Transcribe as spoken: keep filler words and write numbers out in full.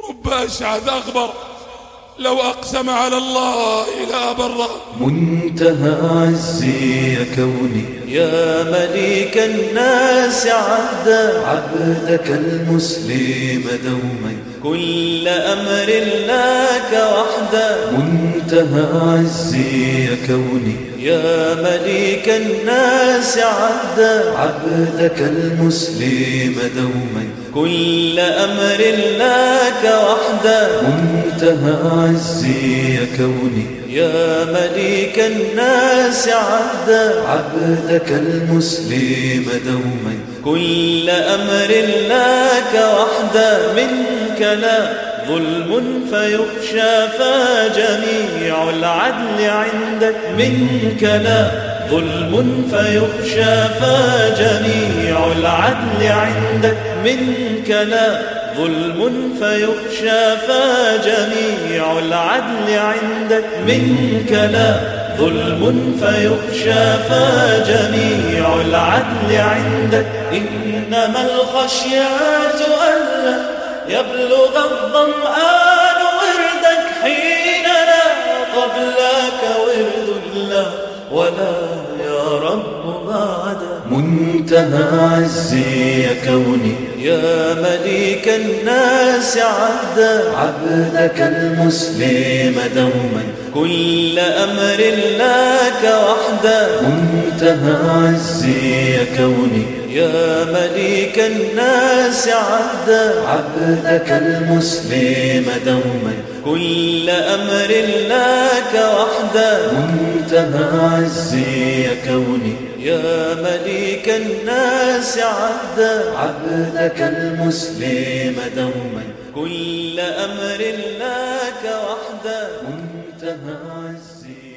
رب أشعث أغبر لو أقسم على الله لأبره. منتهى عزي يا كوني يا مليك الناس عبدا، عبدك المسلم دوما كل أمر لك وحدا. منتهى عزي يا كوني يا مليك الناس عبدا، عبدك المسلم دوما كل أمر لك وحدا. منتهى عزي يا كوني يا مليك الناس عبدا، عبدك المسلم دوما كل أمر لك وحدا. منك لا ظلم فيخشى فجميع العدل عندك، منك لا ظلم فيخشى فجميع العدل عندك، منك لا ظلم فيخشى فجميع العدل عندك، منك لا ظلم فيخشى فجميع العدل عندك. إنما الخشيات ألا يبلغ الظمآن وردك حين لا قبلك ورد الله ولا يا رب بعده. منتهى عزي يا كوني يا مليك الناس عبدا، عبدك المسلم دوما كل أمر لك وحدا. منتهى عزي يا كوني يا مليك الناس عبدا، عبدك المسلم دوما كل أمر لك وحدا. منتهى عزي يا كوني يا مليك الناس عبدا، عبدك المسلم دوما كل أمر لك وحدا. منتهى عزي